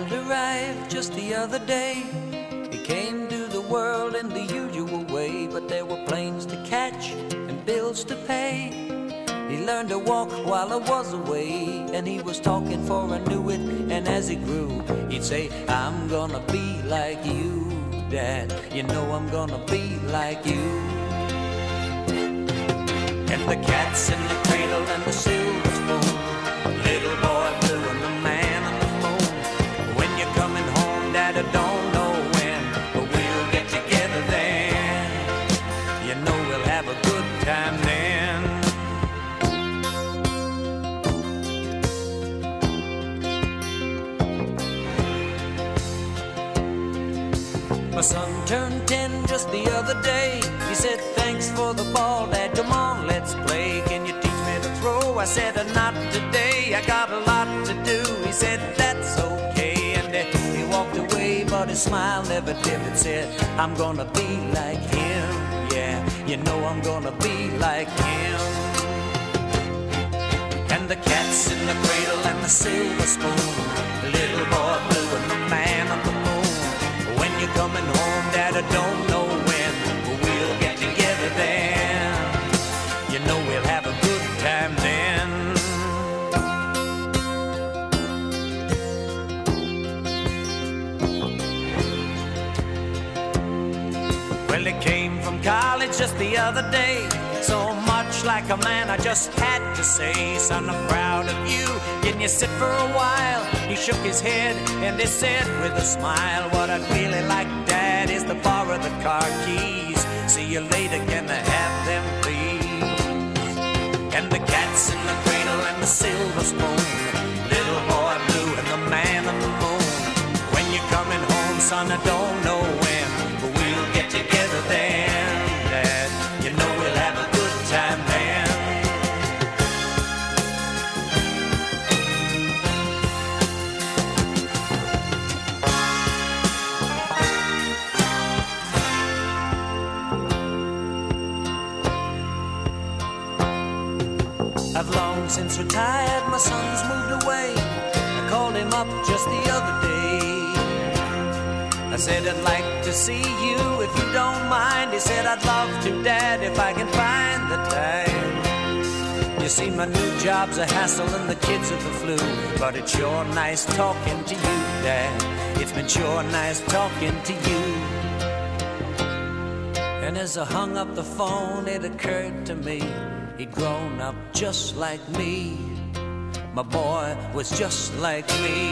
child arrived just the other day. He came to the world in the usual way, but there were planes to catch and bills to pay. He learned to walk while I was away, and he was talking for I knew it. And as he grew, he'd say, I'm gonna be like you, Dad. You know I'm gonna be like you. And the cat's in the cradle and the silver spoon, little boy blue and the man on the moon. When you're coming home, Dad, I don't know when, but we'll get together then. You know we'll have a good time then. My son turned 10 just the other day. He said, thanks for the ball, Dad, come on, let's play. Can you teach me to throw? I said, not today, I got a lot to do. He said, that's okay, and he walked away, but his smile never dimmed. Said, I'm gonna be like him, yeah, you know I'm gonna be like him. And the cat's in the cradle and the silver spoon, the little boy blue and the man on the moon. When you're coming home, Dad, I don't know when, but we'll get together then. You know we'll have a good time then. Well, he came from college just the other day. So much like a man, I just had to say, son, I'm proud of you. Can you sit for a while? He shook his head and he said with a smile, what I'd really like, Dad, is to borrow the car keys. See you later, can I have them, please? And the cat's in the cradle and the silver spoon, little boy blue and the man on the moon. When you're coming home, son, I don't know when, but we'll get together then, Dad. You know we'll have a good time then. I've long since retired, my son's moved away. I called him up just the other day. I said, I'd like to see you if you don't mind. He said, I'd love to, Dad, if I can find the time. You see, my new job's a hassle and the kids are the flu, but it's sure nice talking to you, Dad. It's been sure nice talking to you. And as I hung up the phone, it occurred to me, he'd grown up just like me. My boy was just like me.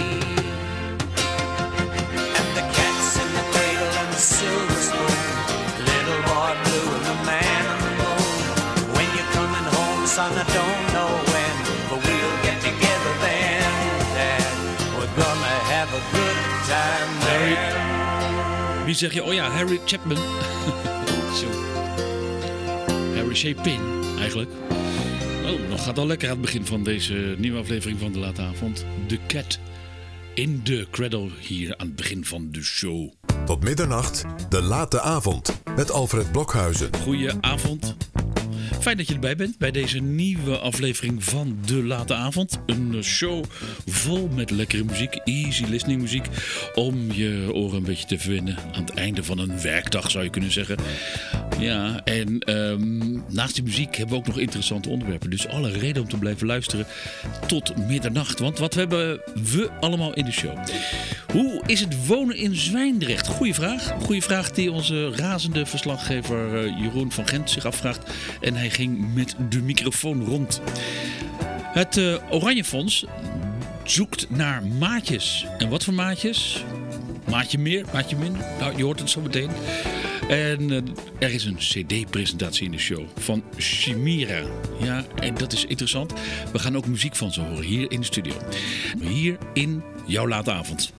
And the cat's in the cradle and the silver spoon, little boy blue and the man on the moon. When you're coming home, son, I don't know when, but we'll get together then, Dad. We're gonna have a good time then. Wie zeg je? Oh ja, Harry Chapman. Zo. Harry Chapin, eigenlijk. Oh, dat gaat al lekker aan het begin van deze nieuwe aflevering van De Late Avond. The Cat in the Cradle hier aan het begin van de show. Tot middernacht, De Late Avond met Alfred Blokhuizen. Goedenavond. Fijn dat je erbij bent bij deze nieuwe aflevering van De Late Avond. Een show vol met lekkere muziek, easy listening muziek. Om je oren een beetje te verwennen aan het einde van een werkdag, zou je kunnen zeggen. Ja, en naast die muziek hebben we ook nog interessante onderwerpen. Dus alle reden om te blijven luisteren tot middernacht. Want wat hebben we allemaal in de show? Hoe is het wonen in Zwijndrecht? Goeie vraag. Goeie vraag die onze razende verslaggever Jeroen van Gent zich afvraagt. En hij ging met de microfoon rond. Het Oranje Fonds zoekt naar maatjes. En wat voor maatjes? Maatje meer, maatje min? Nou, je hoort het zo meteen. En er is een cd-presentatie in de show van Chimera. Ja, en dat is interessant. We gaan ook muziek van ze horen hier in de studio. Hier in jouw late avond.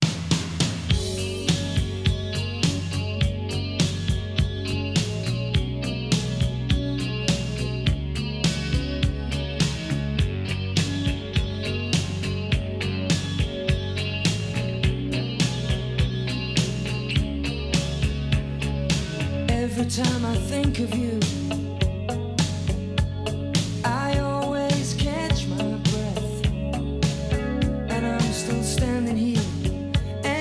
Every time I think of you, I always catch my breath, and I'm still standing here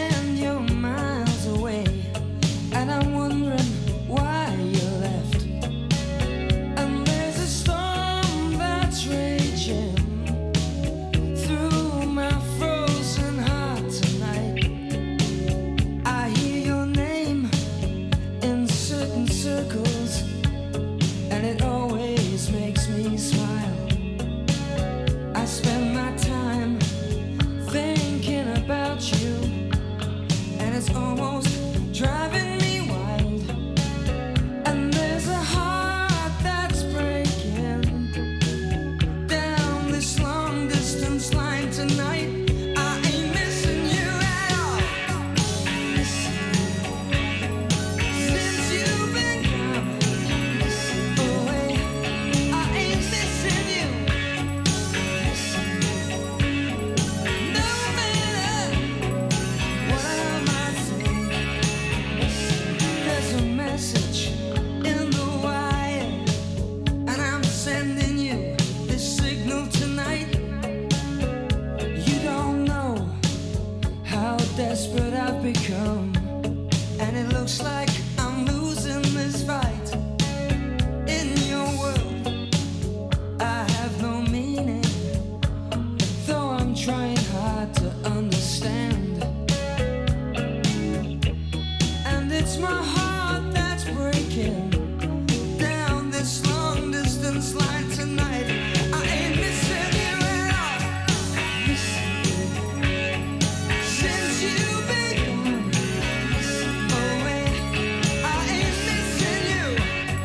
my heart that's breaking down this long distance line tonight. I ain't missing you at all. Missing you. Since you've been gone away, I ain't missing you.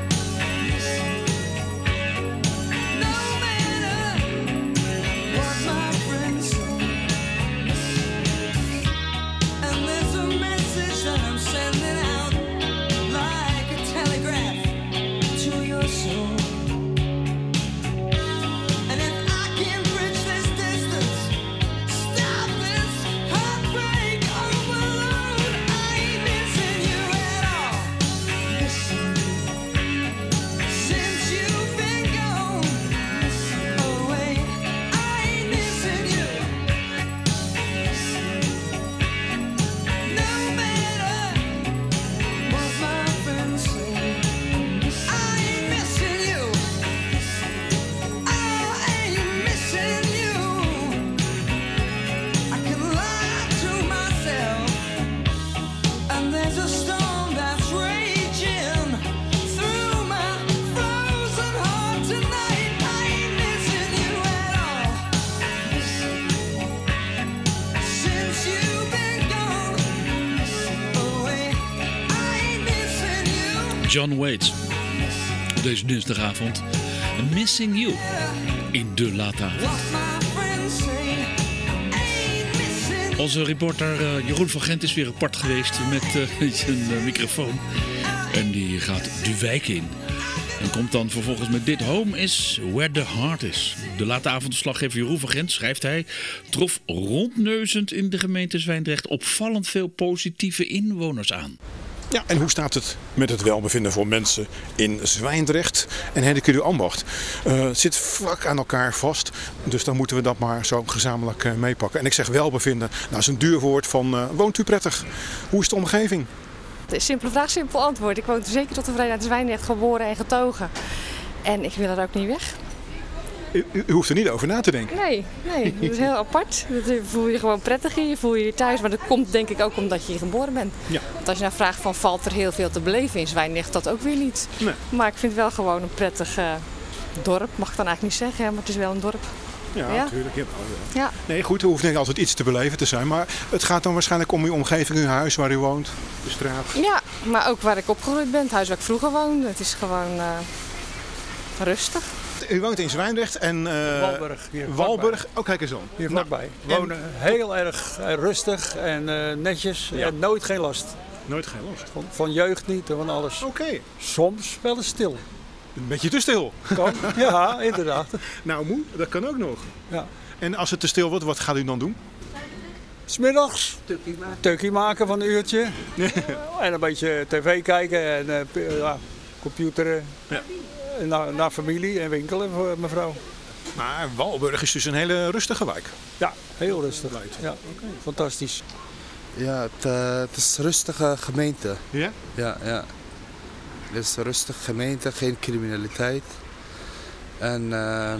No matter what my friends say. And there's a message that I'm sending out like a telegraph to your soul. And if I can bridge this distance, stop this heartbreak overload, I ain't missing you at all. Missing you. Since you've been gone away, I ain't missing you. No matter what my friends say, I ain't missing you. I ain't missing you. I can lie to myself, and there's a storm that's raging through my frozen heart tonight. I ain't missing you at all. Since you've been gone away, I ain't missing you. John Waits. Deze dinsdagavond. Missing You. In de late avond. What my friends say, ain't missing. Onze reporter Jeroen van Gent is weer apart geweest met zijn microfoon. En die gaat de wijk in. En komt dan vervolgens met dit: Home is where the heart is. De late avondverslaggever Jeroen van Gent, schrijft hij, trof rondneuzend in de gemeente Zwijndrecht opvallend veel positieve inwoners aan. Ja, en hoe staat het met het welbevinden voor mensen in Zwijndrecht en Hennekido Ambacht? Het zit vlak aan elkaar vast, dus dan moeten we dat maar zo gezamenlijk meepakken. En ik zeg welbevinden, nou dat is een duur woord van woont u prettig? Hoe is de omgeving? Simpele vraag, simpel antwoord. Ik woon zeker tot de vrijheid Zwijndrecht, geboren en getogen. En ik wil er ook niet weg. U hoeft er niet over na te denken. Nee, dat is heel apart. Dat voel je gewoon prettig in, je voel je thuis. Maar dat komt denk ik ook omdat je hier geboren bent. Ja. Want als je nou vraagt van valt er heel veel te beleven in Zwijndrecht, dat ook weer niet. Nee. Maar ik vind het wel gewoon een prettig dorp. Mag ik dan eigenlijk niet zeggen, hè, maar het is wel een dorp. Ja, Ja. natuurlijk. Ja. Nee, goed, er hoeft niet altijd iets te beleven te zijn. Maar het gaat dan waarschijnlijk om uw omgeving, uw huis waar u woont, de straat. Ja, maar ook waar ik opgegroeid ben, het huis waar ik vroeger woonde. Het is gewoon rustig. U woont in Zwijndrecht en Walburg. Hier Walburg. Oh, kijk eens om. Hier vlakbij. We wonen heel erg rustig en netjes en nooit geen last. Nooit geen last. Van jeugd niet en van alles. Oké. Soms wel eens stil. Een beetje te stil. Kan. Ja, inderdaad. Nou, moe, dat kan ook nog. Ja. En als het te stil wordt, wat gaat u dan doen? 'S Middags tukkie maken van een uurtje. En een beetje tv kijken en computeren. Ja. En naar familie en winkelen voor mijn vrouw. Maar Walburg is dus een hele rustige wijk. Ja, heel rustig. Ja, fantastisch. Ja, het is een rustige gemeente. Ja? Ja. Het is een rustige gemeente, geen criminaliteit. En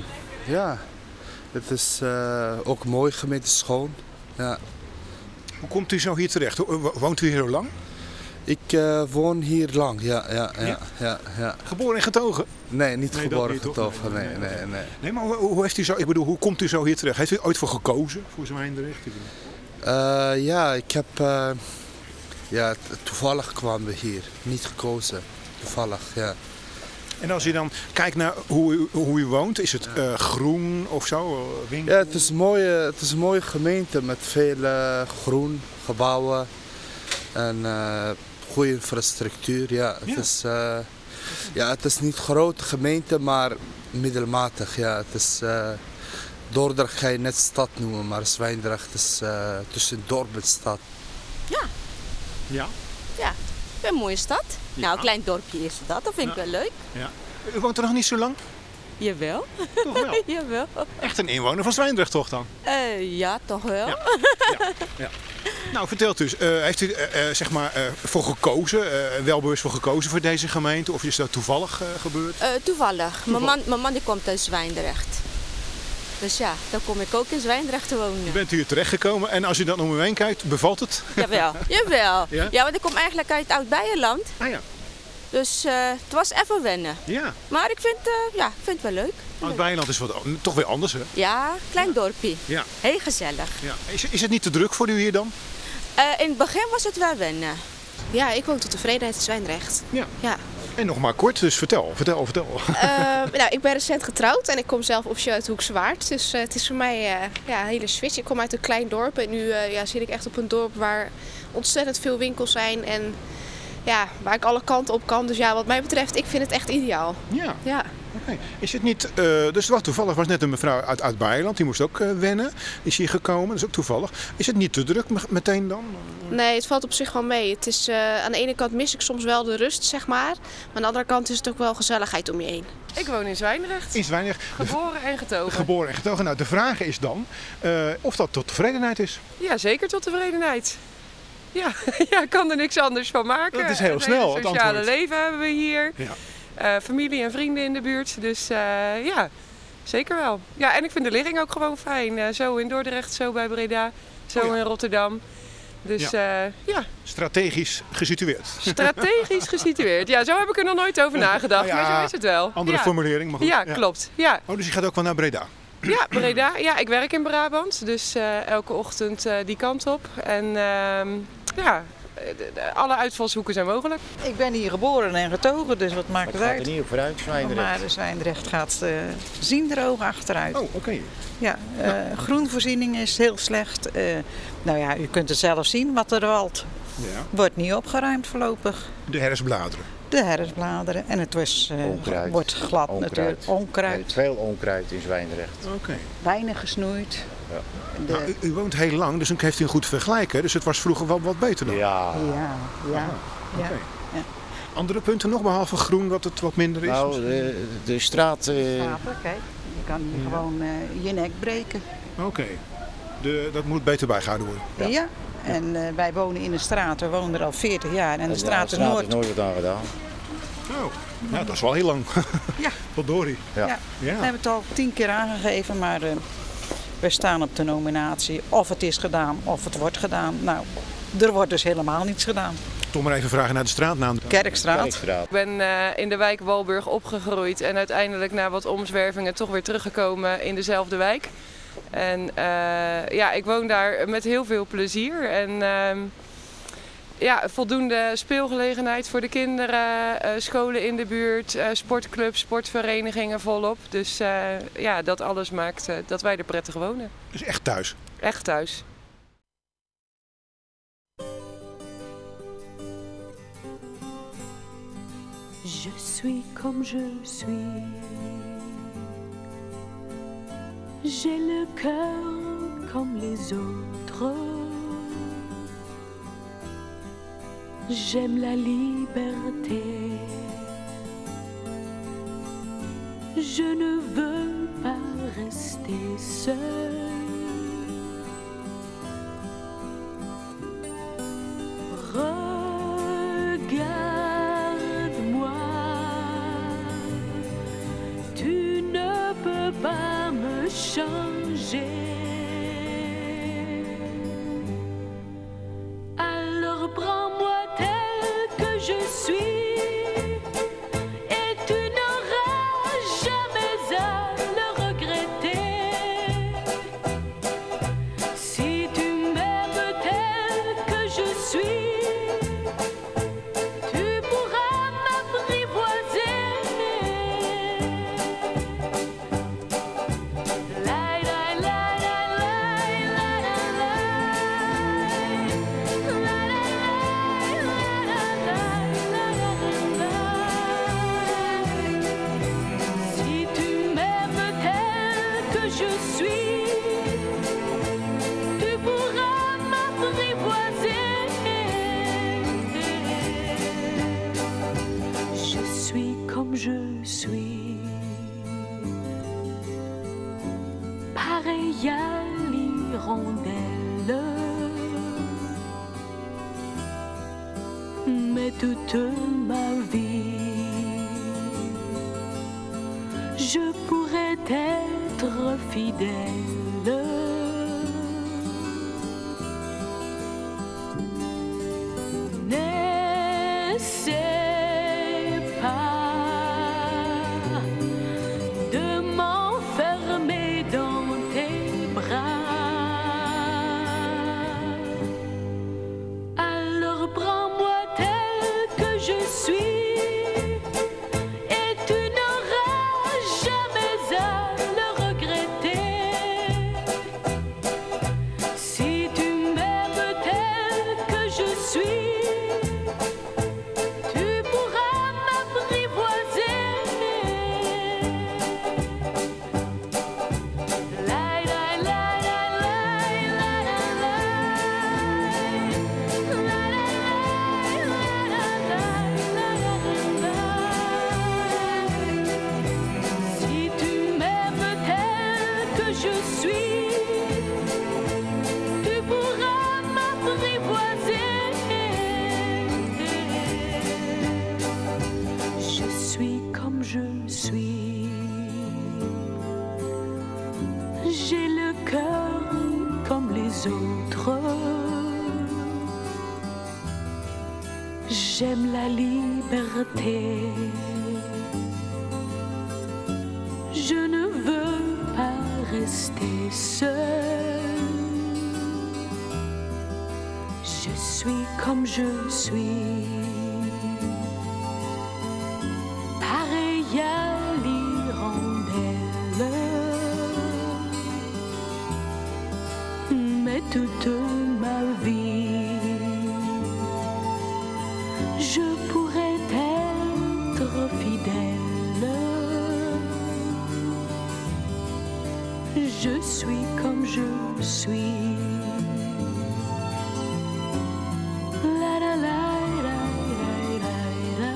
het is ook een mooie gemeente, schoon. Ja. Hoe komt u zo hier terecht? Woont u hier zo lang? Ik woon hier lang, ja. Geboren en getogen? Nee, niet Nee, geboren dat niet, getogen. toch? Nee. Nee, maar hoe heeft u zo? Ik bedoel, hoe komt u zo hier terecht? Heeft u ooit voor gekozen voor Zwijndrecht? Ik heb toevallig kwamen we hier, niet gekozen, toevallig, ja. En als je dan kijkt naar hoe u woont, is het groen of zo? Winkel? Ja, het is een mooie gemeente met veel groen, gebouwen en goede infrastructuur. Ja, het is niet een grote gemeente, maar middelmatig. Ja. Het is, Dordrecht ga je net stad noemen, maar Zwijndrecht is tussen dorp en stad. Ja. Ja? Ja, een mooie stad. Ja. Nou, een klein dorpje is dat. Dat vind ik wel leuk. Ja. U woont er nog niet zo lang? Jawel. Toch wel? Jawel. Echt een inwoner van Zwijndrecht toch dan? Ja, toch wel. Ja. Nou, vertelt dus, heeft u voor gekozen, wel bewust voor gekozen voor deze gemeente? Of is dat toevallig gebeurd? Toevallig. Mijn man die komt uit Zwijndrecht. Dus ja, dan kom ik ook in Zwijndrecht te Je wonen. bent hier terechtgekomen en als je dan om je heen kijkt, bevalt het? Jawel, jawel. Ja? Ja, want ik kom eigenlijk uit Oud-Beijerland. Ah ja. Dus het was even wennen. Ja. Maar ik vind het wel leuk. Oud-Beijerland is toch weer anders, hè? Ja, klein dorpje. Ja. Heel gezellig. Ja. Is het niet te druk voor u hier dan? In het begin was het wel wennen. Ja, ik woon tot tevredenheid in Zwijndrecht. Ja. Ja. En nog maar kort, dus vertel. Nou, ik ben recent getrouwd en ik kom zelf officieel uit Hoekswaard. Dus het is voor mij een hele switch. Ik kom uit een klein dorp en nu zit ik echt op een dorp waar ontzettend veel winkels zijn. En ja, waar ik alle kanten op kan. Dus ja, wat mij betreft, ik vind het echt ideaal. Ja. Ja. Okay. Is het niet, dus toevallig was net een mevrouw uit Beijerland, die moest ook wennen. is hier gekomen, dat is ook toevallig. Is het niet te druk meteen dan? Nee, het valt op zich wel mee. Het is, aan de ene kant mis ik soms wel de rust, zeg maar. Maar aan de andere kant is het ook wel gezelligheid om je heen. Ik woon in Zwijndrecht. In Zwijndrecht. Geboren en getogen. Geboren en getogen. Nou, de vraag is dan of dat tot tevredenheid is. Ja, zeker tot tevredenheid. Ja, ja, ik kan er niks anders van maken. Dat is heel snel, Het het sociale antwoord. leven hebben we hier. Ja. Familie en vrienden in de buurt. Dus ja, zeker wel. Ja, en ik vind de ligging ook gewoon fijn. Zo in Dordrecht, zo bij Breda, zo in Rotterdam. Dus ja. Strategisch gesitueerd. Strategisch gesitueerd. Ja, zo heb ik er nog nooit over nagedacht. Nou ja, maar zo is het wel. Andere ja. formulering, maar goed. Ja, klopt. Ja. Oh, dus je gaat ook wel naar Breda? Ja, Breda. Ja, ik werk in Brabant. Dus elke ochtend die kant op. En ja, alle uitvalshoeken zijn mogelijk. Ik ben hier geboren en getogen, dus wat maakt het uit? Het gaat er niet op vooruit, Zwijndrecht. Maar de Zwijndrecht gaat ziendroog achteruit. Oh, oké. Ja, groenvoorziening is heel slecht. Nou ja, u kunt het zelf zien wat er valt. Ja. Wordt niet opgeruimd voorlopig. De herfstbladeren. De herfstbladeren. En het wordt glad natuurlijk. Onkruid. Veel onkruid in Zwijndrecht. Oké. Weinig gesnoeid. Ja. Nou, u woont heel lang, dus dan heeft u een goed vergelijk. Hè? Dus het was vroeger wel wat beter dan. Ja. Ja. Oké. Andere punten nog, behalve groen, dat het wat minder is? Nou, de straat... Straten, kijk. Je kan hier gewoon je nek breken. Oké. Dat moet beter bijgehouden worden. Ja. En wij wonen in een straat, we wonen er al 40 jaar. En de straat is nooit... is nooit wat aan gedaan. Oh, nou, dat is wel heel lang. Ja. Verdorie. Ja. We hebben het al 10 keer aangegeven, maar we staan op de nominatie. Of het is gedaan, of het wordt gedaan. Nou, er wordt dus helemaal niets gedaan. Toch maar even vragen naar de straatnaam. Kerkstraat. Ik ben in de wijk Walburg opgegroeid en uiteindelijk na wat omzwervingen toch weer teruggekomen in dezelfde wijk. En ja, ik woon daar met heel veel plezier en ja, voldoende speelgelegenheid voor de kinderen, scholen in de buurt, sportclubs, sportverenigingen volop. Dus ja, dat alles maakt dat wij er prettig wonen. Dus echt thuis? Echt thuis. Je suis comme je suis. J'ai le cœur comme les autres. J'aime la liberté. Je ne veux pas rester seule. Regarde-moi. Tu ne peux pas me changer. Alors prends-moi tel que je suis. Et tu n'auras jamais à le regretter. Si tu m'aimes tel que je suis, tu pourras m'apprivoiser. Si tu m'aimes tel que je suis, tu pourras m'apprivoiser. Je suis comme je suis, pareil à l'hirondelle, mais toute ma vie je pourrais être être fidèle. N'essaie pas de m'enfermer dans tes bras. Alors prends-moi tel que je suis et tu n'auras jamais à le regretter. Si tu m'aimes tel que je suis, j'ai le cœur comme les autres. J'aime la liberté. Je ne veux pas rester seule. Je suis comme je suis. Pareil à l'hirondelle. Mais toute ma vie, je pourrais être fidèle. Je suis comme je suis. La la la la la la la.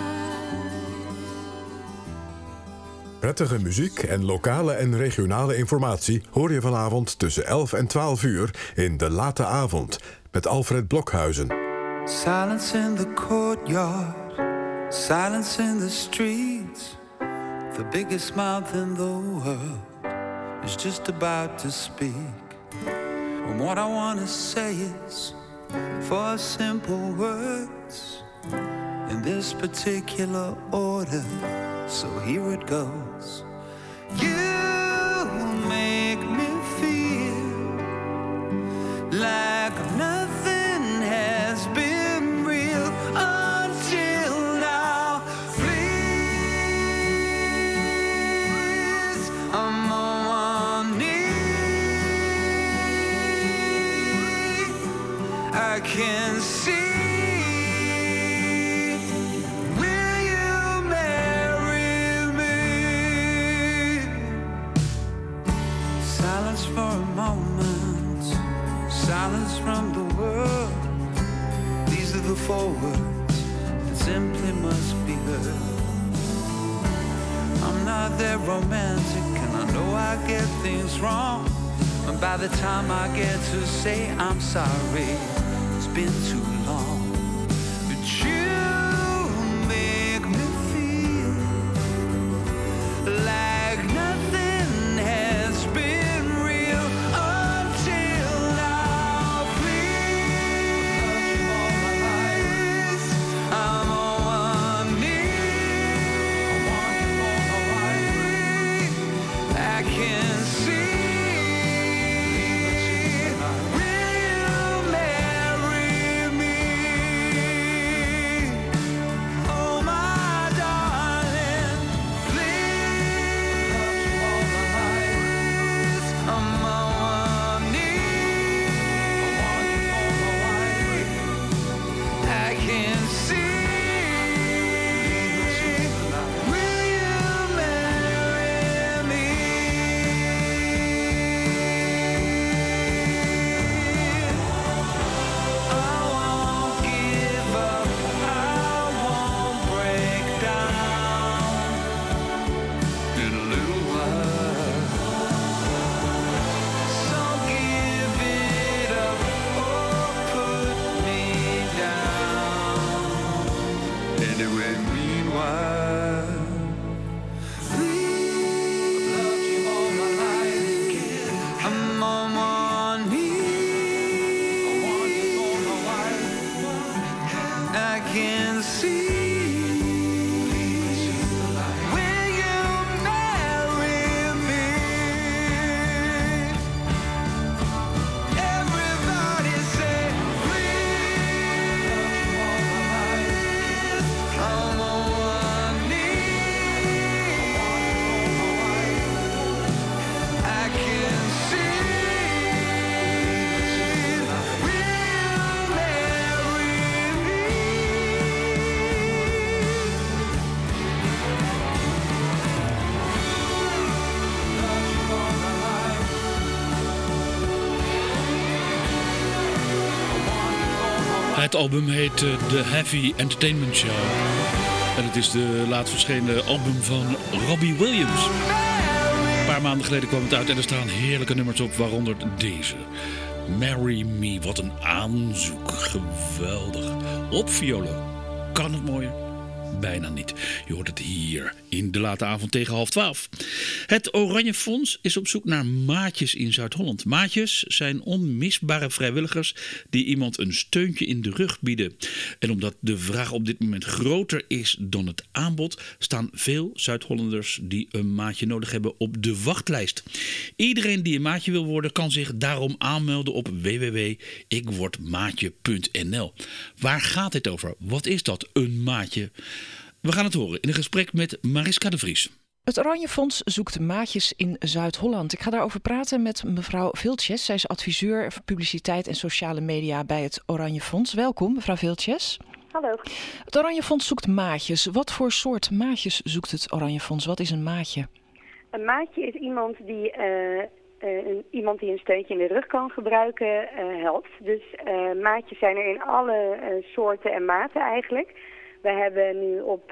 Prettige muziek en lokale en regionale informatie hoor je vanavond tussen 11 en 12 uur in De Late Avond met Alfred Blokhuizen. Silence in the courtyard, silence in the streets. The biggest mouth in the world is just about to speak. And what I want to say is 4 simple words in this particular order. So here it goes. You make me feel like nothing has been real until now. Please, I'm on one knee. I can see. For a moment, silence from the world. These are the 4 words that simply must be heard. I'm not that romantic, and I know I get things wrong. And by the time I get to say I'm sorry, it's been too long. But you make me feel like nothing has been. Het album heet The Heavy Entertainment Show. En het is de laatst verschenen album van Robbie Williams. Een paar maanden geleden kwam het uit en er staan heerlijke nummers op, waaronder deze. Marry Me, wat een aanzoek. Geweldig. Op violen. Kan het mooier? Bijna niet. Je hoort het hier in de late avond tegen 11:30. Het Oranje Fonds is op zoek naar maatjes in Zuid-Holland. Maatjes zijn onmisbare vrijwilligers die iemand een steuntje in de rug bieden. En omdat de vraag op dit moment groter is dan het aanbod, staan veel Zuid-Hollanders die een maatje nodig hebben op de wachtlijst. Iedereen die een maatje wil worden kan zich daarom aanmelden op www.ikwordmaatje.nl. Waar gaat dit over? Wat is dat, een maatje? We gaan het horen in een gesprek met Mariska de Vries. Het Oranje Fonds zoekt maatjes in Zuid-Holland. Ik ga daarover praten met mevrouw Viltjes. Zij is adviseur voor publiciteit en sociale media bij het Oranje Fonds. Welkom, mevrouw Viltjes. Hallo. Het Oranje Fonds zoekt maatjes. Wat voor soort maatjes zoekt het Oranje Fonds? Wat is een maatje? Een maatje is iemand die een steuntje in de rug kan gebruiken, helpt. Dus maatjes zijn er in alle soorten en maten eigenlijk. We hebben nu op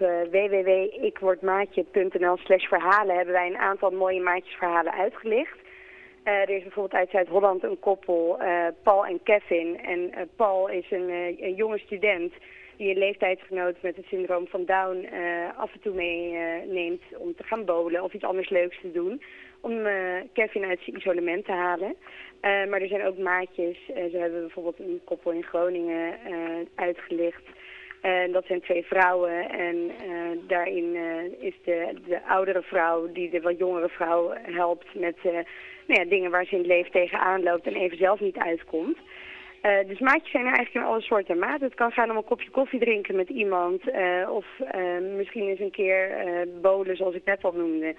www.ikwordmaatje.nl/verhalen hebben wij een aantal mooie maatjesverhalen uitgelicht. Er is bijvoorbeeld uit Zuid-Holland een koppel, Paul en Kevin. En Paul is een jonge student die een leeftijdsgenoot met het syndroom van Down af en toe meeneemt om te gaan bowlen of iets anders leuks te doen. Om Kevin uit zijn isolement te halen. Maar er zijn ook maatjes. Ze hebben bijvoorbeeld een koppel in Groningen uitgelicht. Dat zijn 2 vrouwen en daarin is de oudere vrouw die de wat jongere vrouw helpt met dingen waar ze in het leven tegenaan loopt en even zelf niet uitkomt. Dus maatjes zijn er eigenlijk in alle soorten maten. Het kan gaan om een kopje koffie drinken met iemand of misschien eens een keer bowlen zoals ik net al noemde.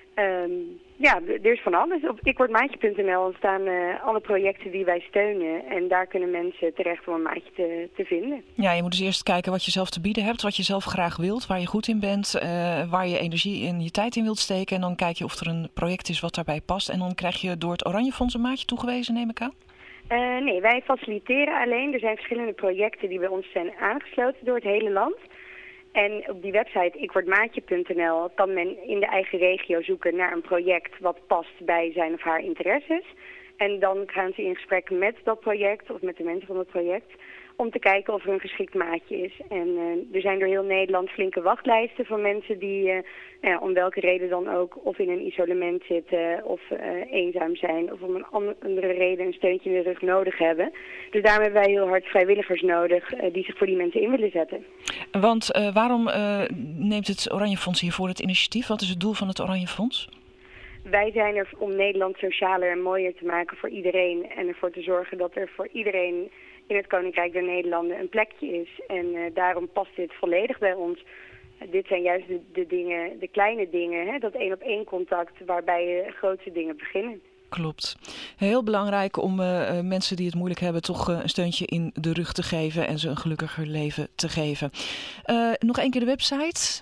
Er is van alles. Op ikwordmaatje.nl staan alle projecten die wij steunen. En daar kunnen mensen terecht om een maatje te vinden. Ja, je moet dus eerst kijken wat je zelf te bieden hebt. Wat je zelf graag wilt. Waar je goed in bent. Waar je energie en je tijd in wilt steken. En dan kijk je of er een project is wat daarbij past. En dan krijg je door het Oranje Fonds een maatje toegewezen, neem ik aan? Nee, wij faciliteren alleen. Er zijn verschillende projecten die bij ons zijn aangesloten door het hele land. En op die website ikwordmaatje.nl kan men in de eigen regio zoeken naar een project wat past bij zijn of haar interesses. En dan gaan ze in gesprek met dat project of met de mensen van dat project om te kijken of er een geschikt maatje is. En er zijn door heel Nederland flinke wachtlijsten van mensen die om welke reden dan ook of in een isolement zitten of eenzaam zijn of om een andere reden een steuntje in de rug nodig hebben. Dus daarom hebben wij heel hard vrijwilligers nodig die zich voor die mensen in willen zetten. Want waarom neemt het Oranje Fonds hiervoor het initiatief? Wat is het doel van het Oranje Fonds? Wij zijn er om Nederland socialer en mooier te maken voor iedereen en ervoor te zorgen dat er voor iedereen in het Koninkrijk der Nederlanden een plekje is. En daarom past dit volledig bij ons. Dit zijn juist de dingen, de kleine dingen, dat 1-op-1 contact waarbij grootste dingen beginnen. Klopt. Heel belangrijk om mensen die het moeilijk hebben toch een steuntje in de rug te geven en ze een gelukkiger leven te geven. Nog 1 keer de website.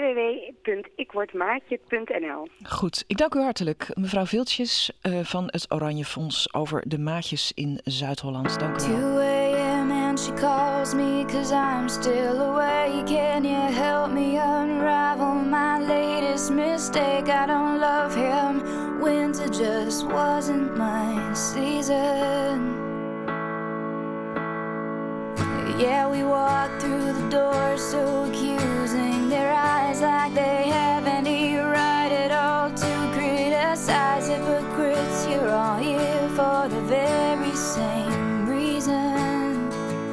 www.ikwordmaatje.nl. Goed, ik dank u hartelijk. Mevrouw Viltjes van het Oranje Fonds over de maatjes in Zuid-Holland. Dank u wel. 2 a.m. and she calls me 'cause I'm still awake. Can you help me unravel my latest mistake? I don't love him. Winter just wasn't my season. Yeah, we walk through the door so accusing, their eyes like they have any right at all to criticize. Hypocrites, you're all here for the very same reason.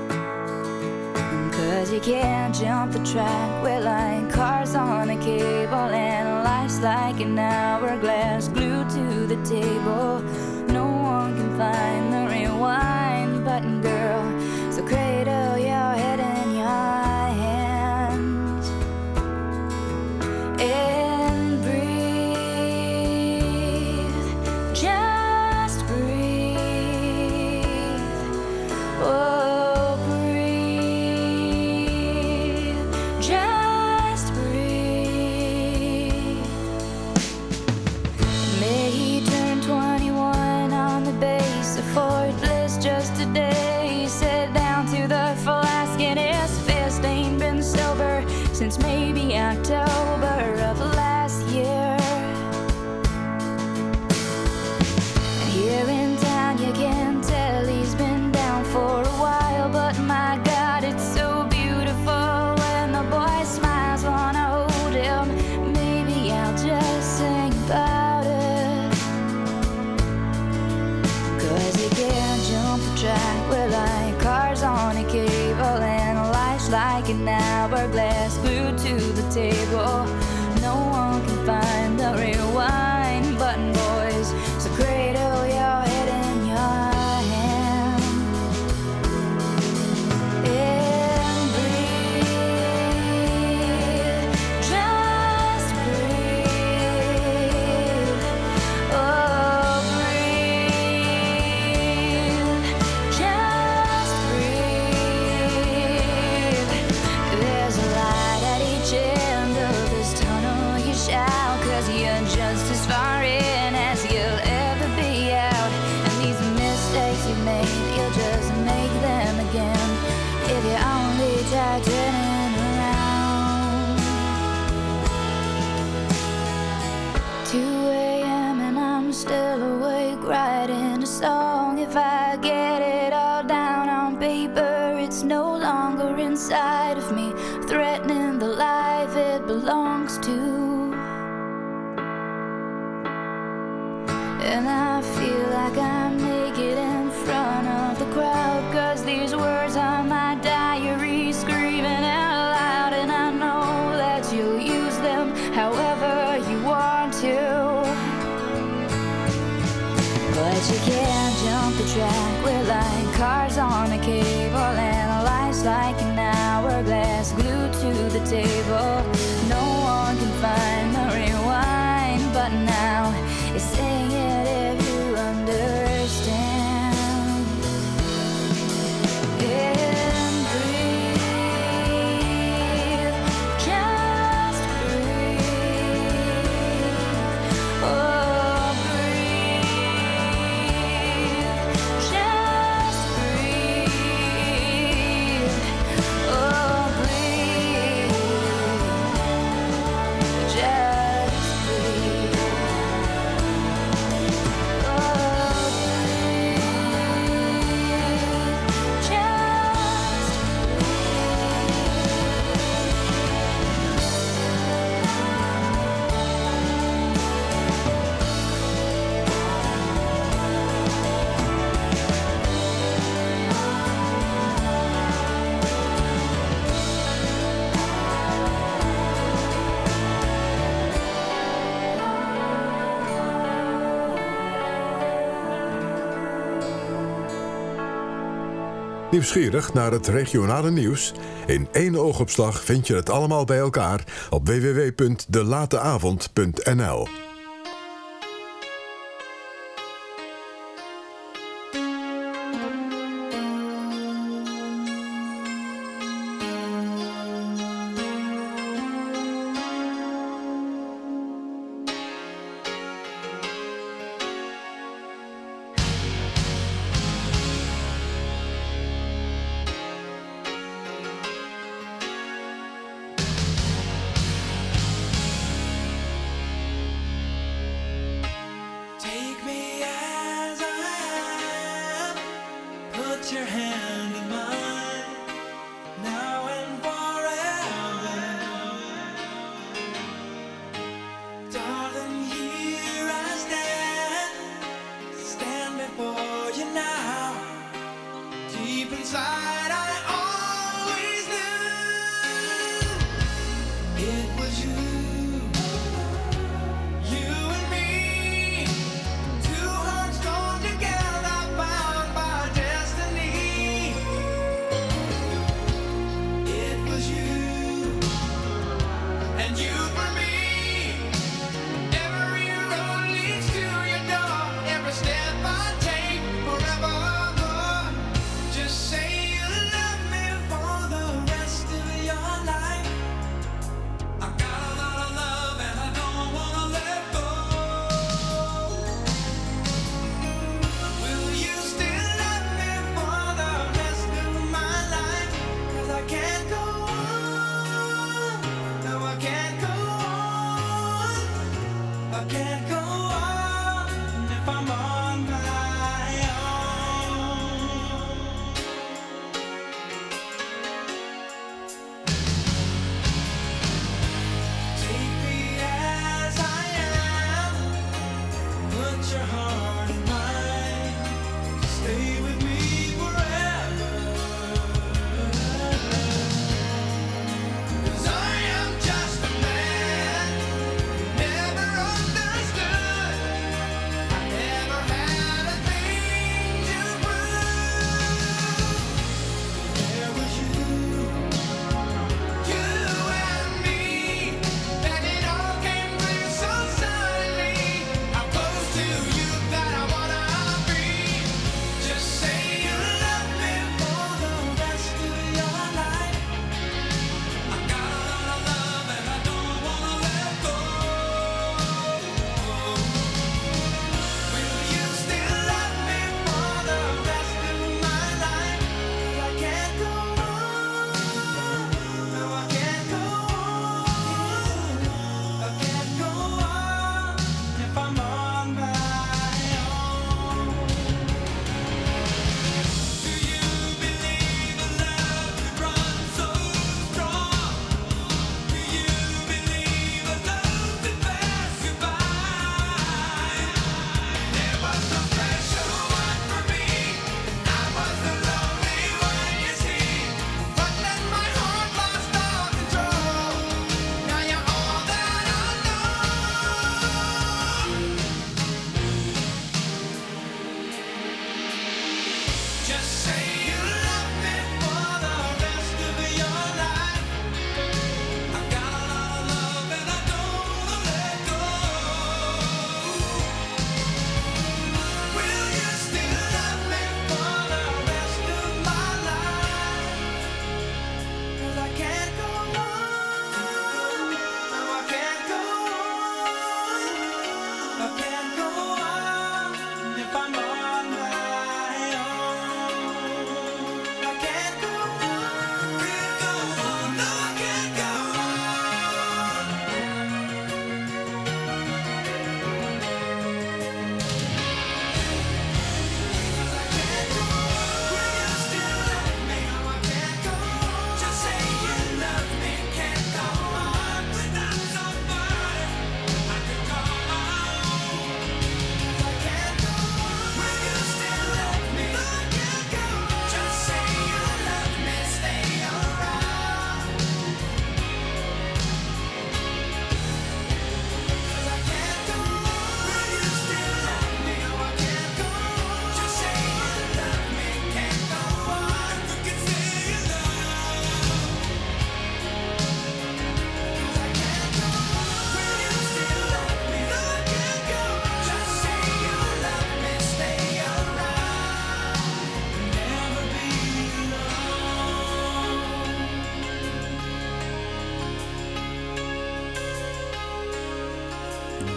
'Cause you can't jump the track, we're like cars on a cable, and life's like an hourglass glued to the table. No one can find the rewind button, girl. So cradle your head in your hands and breathe, just breathe, oh breathe, just breathe. May he turn 21 hourglass glued to the table. No one can find the rewind button, boys. So cradle your head in your hand and breathe. Just breathe. Oh, breathe. Just breathe. There's a light at each end of this tunnel. You shout 'cause you're just as far in as you'll ever be out. And these mistakes you made, you'll just make them again if you only try turning around. 2 a.m. and I'm still awake writing a song. If I get it all down on paper, it's no longer inside of me, threatening the life it belongs to. And I feel like I'm naked in front of the crowd, 'cause these words are my diary screaming out loud. And I know that you'll use them however you want to, but you can't jump the track. We're like cars on a cable, and life's like an hourglass glued to the table. No one can find the rewind button now. It's saying it if you understand. And breathe. Just breathe. Oh, breathe. Just breathe. Oh, breathe. Just breathe. Nieuwsgierig naar het regionale nieuws? In 1 oogopslag vind je het allemaal bij elkaar op www.delateavond.nl.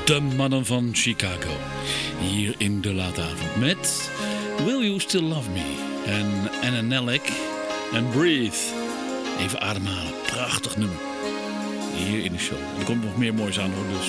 De mannen van Chicago. Hier in de late avond met Will You Still Love Me? En Anna Nellick en Breathe. Even ademhalen. Prachtig nummer. Hier in de show. Er komt nog meer moois aan hoor. Dus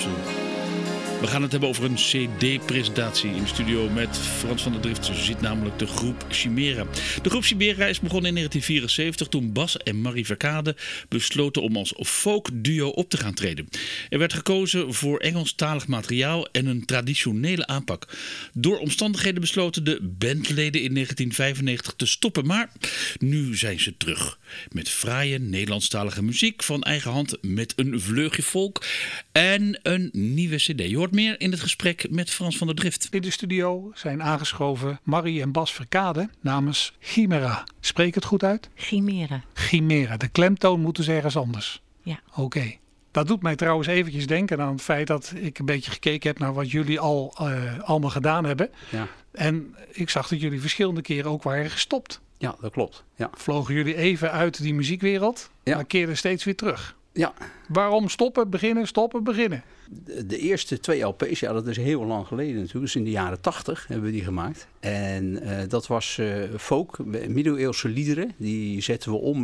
we gaan het hebben over een CD-presentatie in de studio met Frans van der Drift. Ze zit namelijk de groep Chimera. De groep Chimera is begonnen in 1974 toen Bas en Marie Verkade besloten om als folk-duo op te gaan treden. Er werd gekozen voor Engelstalig materiaal en een traditionele aanpak. Door omstandigheden besloten de bandleden in 1995 te stoppen. Maar nu zijn ze terug met fraaie Nederlandstalige muziek van eigen hand met een vleugje folk en een nieuwe CD. Je hoort meer in het gesprek met Frans van der Drift. In de studio zijn aangeschoven Marie en Bas Verkade namens Chimera. Spreek het goed uit? Chimera. Chimera. De klemtoon moet dus ergens anders. Ja. Oké. Dat doet mij trouwens eventjes denken aan het feit dat ik een beetje gekeken heb naar wat jullie allemaal gedaan hebben. Ja. En ik zag dat jullie verschillende keren ook waren gestopt. Ja, dat klopt. Ja. Vlogen jullie even uit die muziekwereld, maar keerden steeds weer terug. Ja. Waarom stoppen, beginnen, stoppen, beginnen? De eerste 2 LP's, ja, dat is heel lang geleden natuurlijk. Dus in de jaren 80 hebben we die gemaakt. En dat was folk, middeleeuwse liederen. Die zetten we om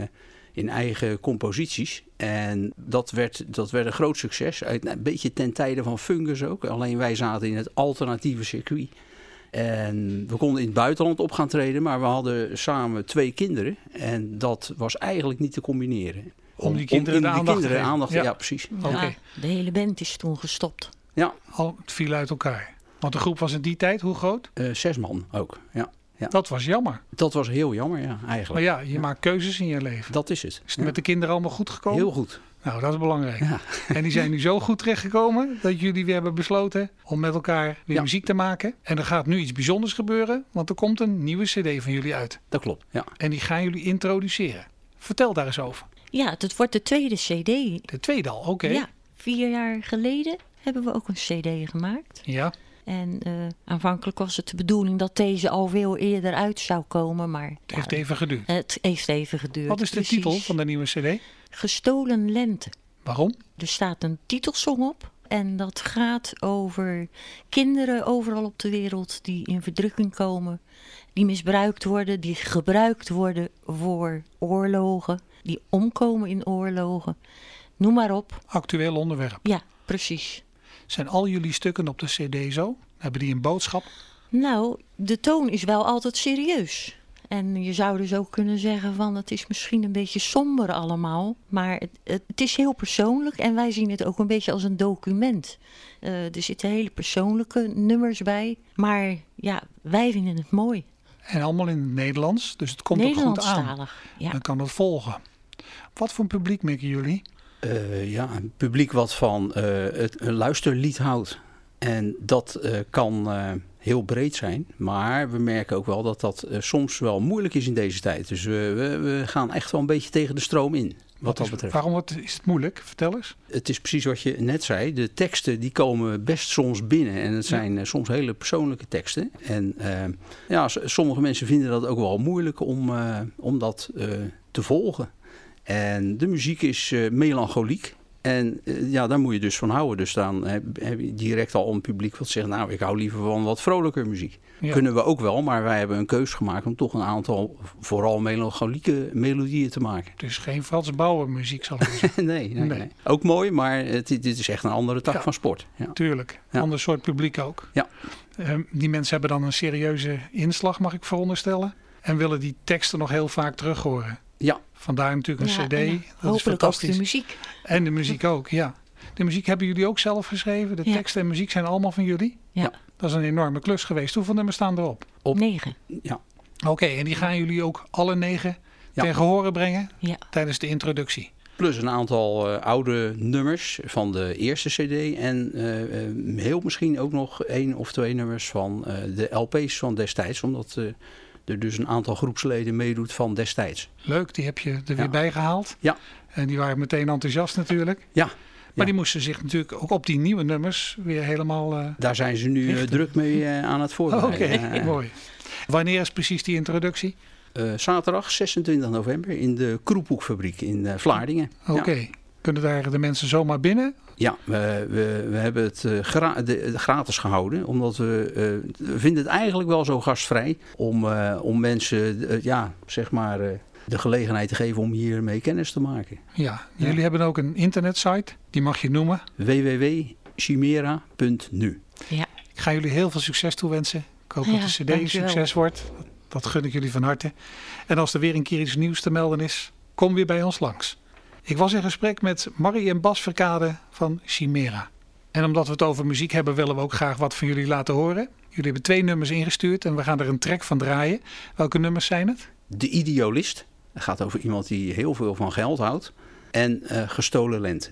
in eigen composities. En dat werd een groot succes. Een beetje ten tijde van Fungus ook. Alleen wij zaten in het alternatieve circuit. En we konden in het buitenland op gaan treden. Maar we hadden samen 2 kinderen. En dat was eigenlijk niet te combineren. Om die kinderen de aandacht te geven. Ja, precies. Okay. Ja, de hele band is toen gestopt. Ja. Het viel uit elkaar. Want de groep was in die tijd hoe groot? 6 man ook, ja. Ja. Dat was jammer. Dat was heel jammer, ja, eigenlijk. Maar ja, je maakt keuzes in je leven. Dat is het. Is het met de kinderen allemaal goed gekomen? Heel goed. Nou, dat is belangrijk. Ja. En die zijn nu zo goed terechtgekomen dat jullie weer hebben besloten om met elkaar weer muziek te maken. En er gaat nu iets bijzonders gebeuren, want er komt een nieuwe CD van jullie uit. Dat klopt, ja. En die gaan jullie introduceren. Vertel daar eens over. Ja, het wordt de tweede CD. De tweede al, oké. Ja, 4 jaar geleden hebben we ook een CD gemaakt. Ja. En aanvankelijk was het de bedoeling dat deze al veel eerder uit zou komen, maar... Het heeft even geduurd. Het heeft even geduurd. Wat is de titel van de nieuwe CD? Gestolen Lente. Waarom? Er staat een titelsong op. En dat gaat over kinderen overal op de wereld die in verdrukking komen. Die misbruikt worden, die gebruikt worden voor oorlogen. Die omkomen in oorlogen. Noem maar op. Actueel onderwerp. Ja, precies. Zijn al jullie stukken op de CD zo? Hebben die een boodschap? Nou, de toon is wel altijd serieus. En je zou dus ook kunnen zeggen van het is misschien een beetje somber allemaal. Maar het is heel persoonlijk en wij zien het ook een beetje als een document. Er zitten hele persoonlijke nummers bij. Maar ja, wij vinden het mooi. En allemaal in het Nederlands, dus het komt ook goed aan. Nederlandstalig, ja. Dan kan het volgen. Wat voor een publiek mikken jullie? Ja, een publiek wat van een luisterlied houdt. En dat kan heel breed zijn. Maar we merken ook wel dat dat soms wel moeilijk is in deze tijd. Dus we gaan echt wel een beetje tegen de stroom in. Wat dat betreft. Waarom is het moeilijk? Vertel eens. Het is precies wat je net zei. De teksten die komen best soms binnen. En het zijn soms hele persoonlijke teksten. En sommige mensen vinden dat ook wel moeilijk om dat te volgen. En de muziek is melancholiek. En daar moet je dus van houden. Dus dan heb je direct al een publiek wat zegt... nou, ik hou liever van wat vrolijker muziek. Ja. Kunnen we ook wel, maar wij hebben een keus gemaakt... om toch een aantal vooral melancholieke melodieën te maken. Dus geen Frans Bauer muziek zal ik zeggen. nee. Ook mooi, maar dit is echt een andere tak van sport. Ja. Tuurlijk, ander soort publiek ook. Ja. Die mensen hebben dan een serieuze inslag, mag ik veronderstellen. En willen die teksten nog heel vaak terug horen. Ja. Vandaar natuurlijk een cd. Dat hopelijk is fantastisch. ook de muziek. En de muziek ook, ja. De muziek hebben jullie ook zelf geschreven? De teksten en muziek zijn allemaal van jullie? Ja. Dat is een enorme klus geweest. Hoeveel nummers staan erop? 9. Ja. Oké, en die gaan jullie ook alle 9 ten gehore brengen tijdens de introductie? Plus een aantal oude nummers van de eerste cd. En heel misschien ook nog 1 of 2 nummers van de LP's van destijds. Omdat er dus een aantal groepsleden meedoet van destijds. Leuk, die heb je er weer bij gehaald. Ja. En die waren meteen enthousiast natuurlijk. Ja. Maar die moesten zich natuurlijk ook op die nieuwe nummers weer helemaal... Daar zijn ze nu druk mee aan het voorbereiden. Oké, mooi. Wanneer is precies die introductie? Zaterdag 26 november in de Kroephoekfabriek in Vlaardingen. Oké. Kunnen daar de mensen zomaar binnen? Ja, we hebben het gratis gehouden. Omdat we vinden het eigenlijk wel zo gastvrij. Om mensen de gelegenheid te geven om hiermee kennis te maken. Ja, jullie hebben ook een internetsite. Die mag je noemen. www.chimera.nu. Ja. Ik ga jullie heel veel succes toewensen. Ik hoop dat de cd een succes wordt. Dat gun ik jullie van harte. En als er weer een keer iets nieuws te melden is, kom weer bij ons langs. Ik was in gesprek met Marie en Bas Verkade van Chimera. En omdat we het over muziek hebben, willen we ook graag wat van jullie laten horen. Jullie hebben 2 nummers ingestuurd en we gaan er een track van draaien. Welke nummers zijn het? De Idealist. Het gaat over iemand die heel veel van geld houdt. En Gestolen Lente.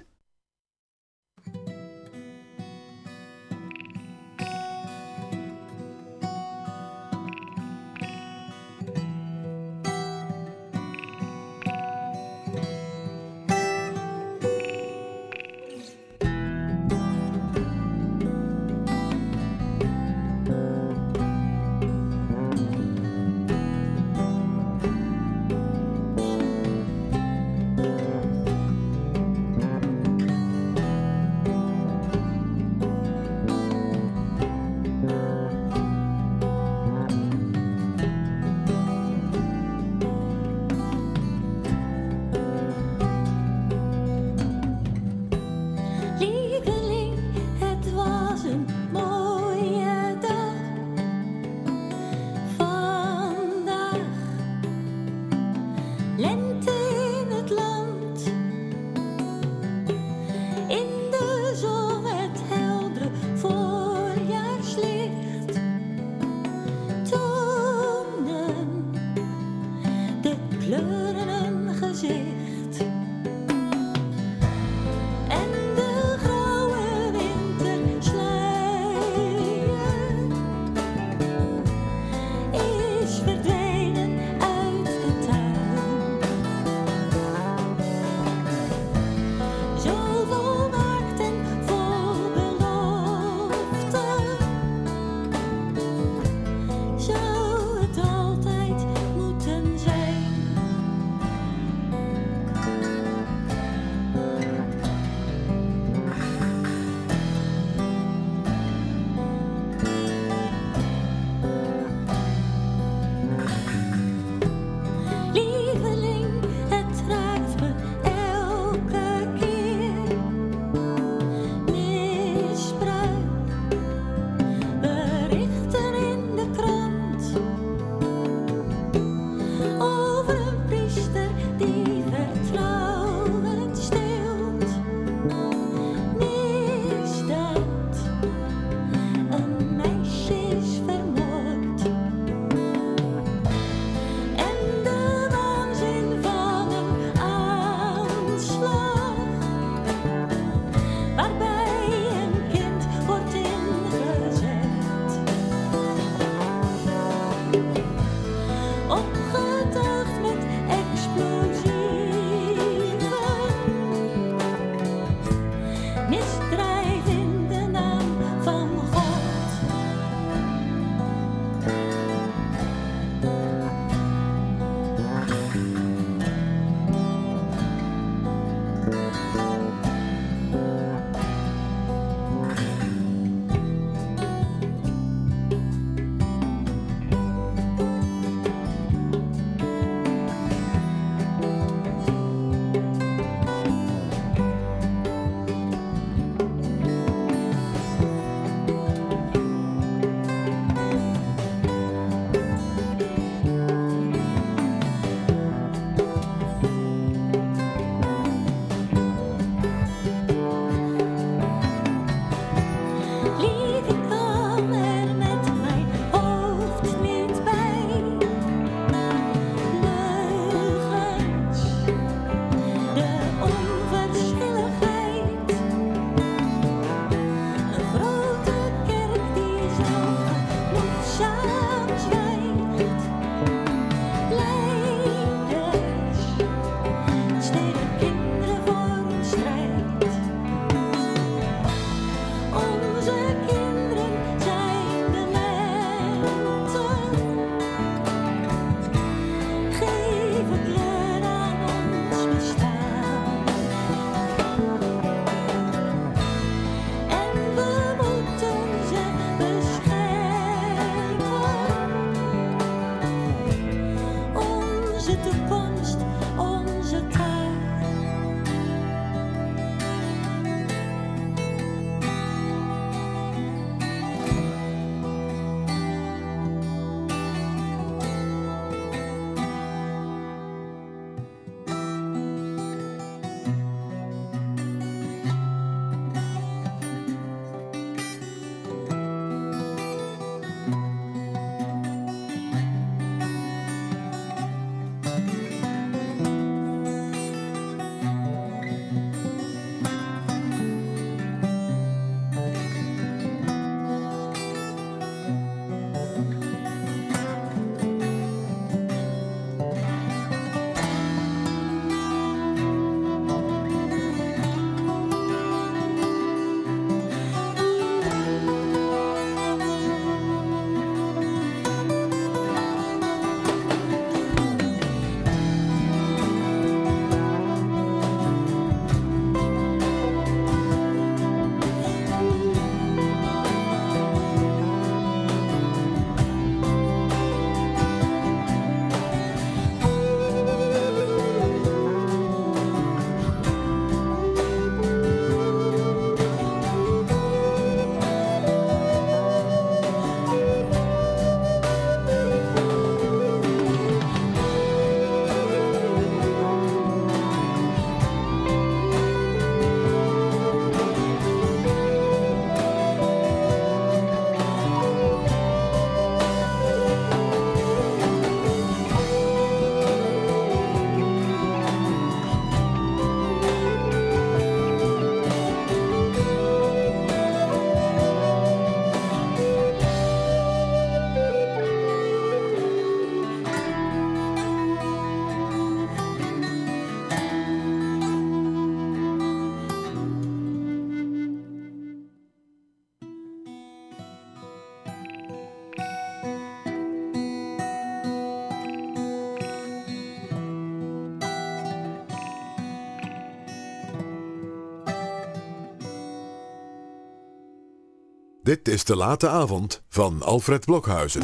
Dit is De Late Avond van Alfred Blokhuizen.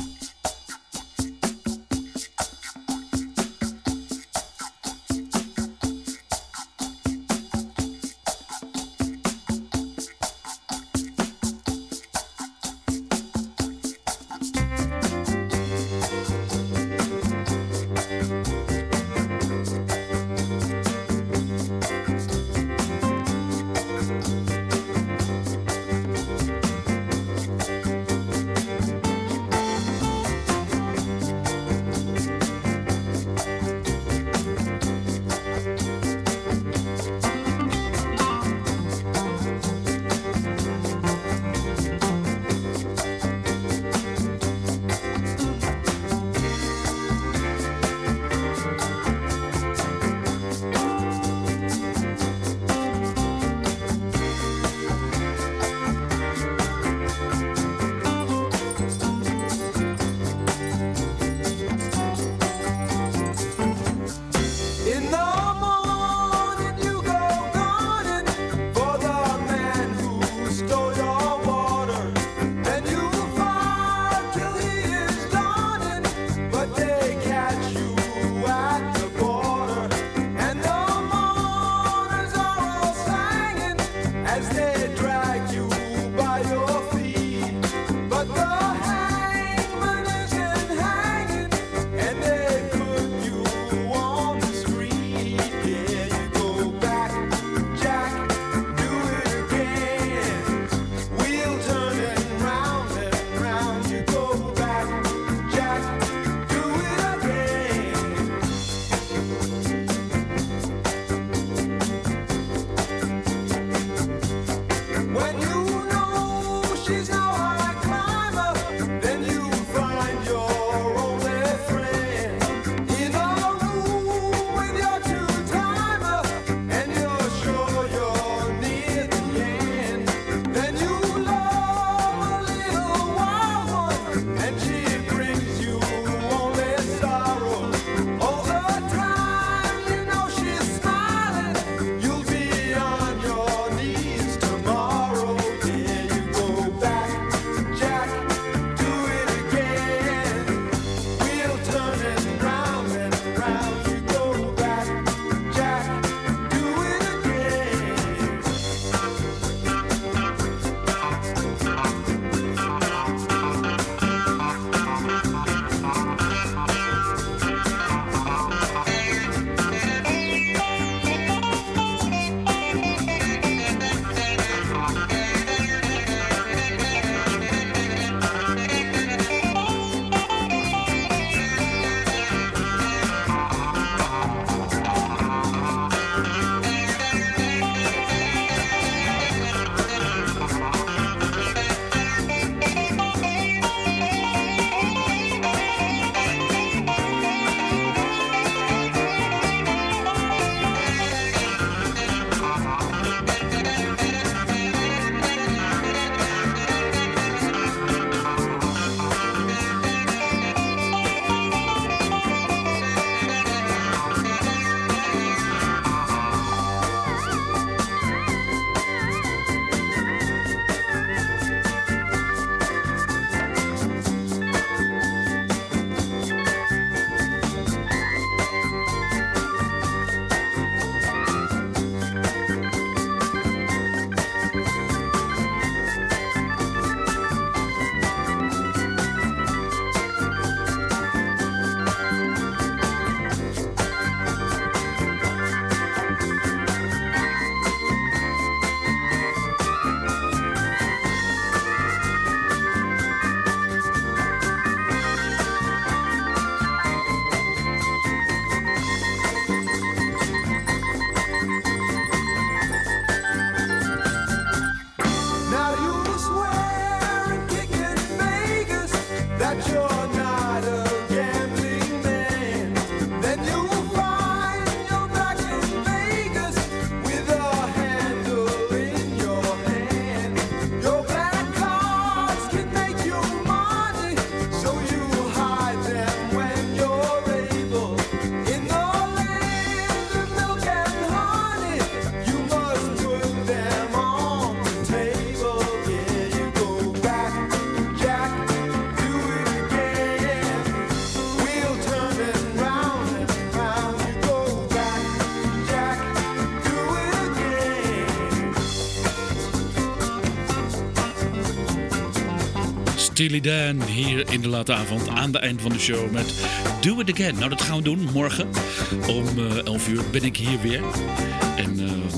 Steely Dan hier in de late avond aan het eind van de show met Do It Again. Nou, dat gaan we doen morgen. Om 11 uur ben ik hier weer. En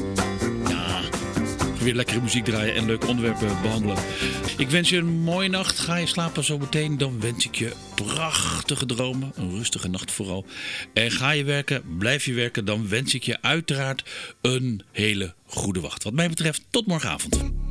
weer lekkere muziek draaien en leuke onderwerpen behandelen. Ik wens je een mooie nacht. Ga je slapen zo meteen, dan wens ik je prachtige dromen. Een rustige nacht vooral. En ga je werken, blijf je werken, dan wens ik je uiteraard een hele goede wacht. Wat mij betreft, tot morgenavond.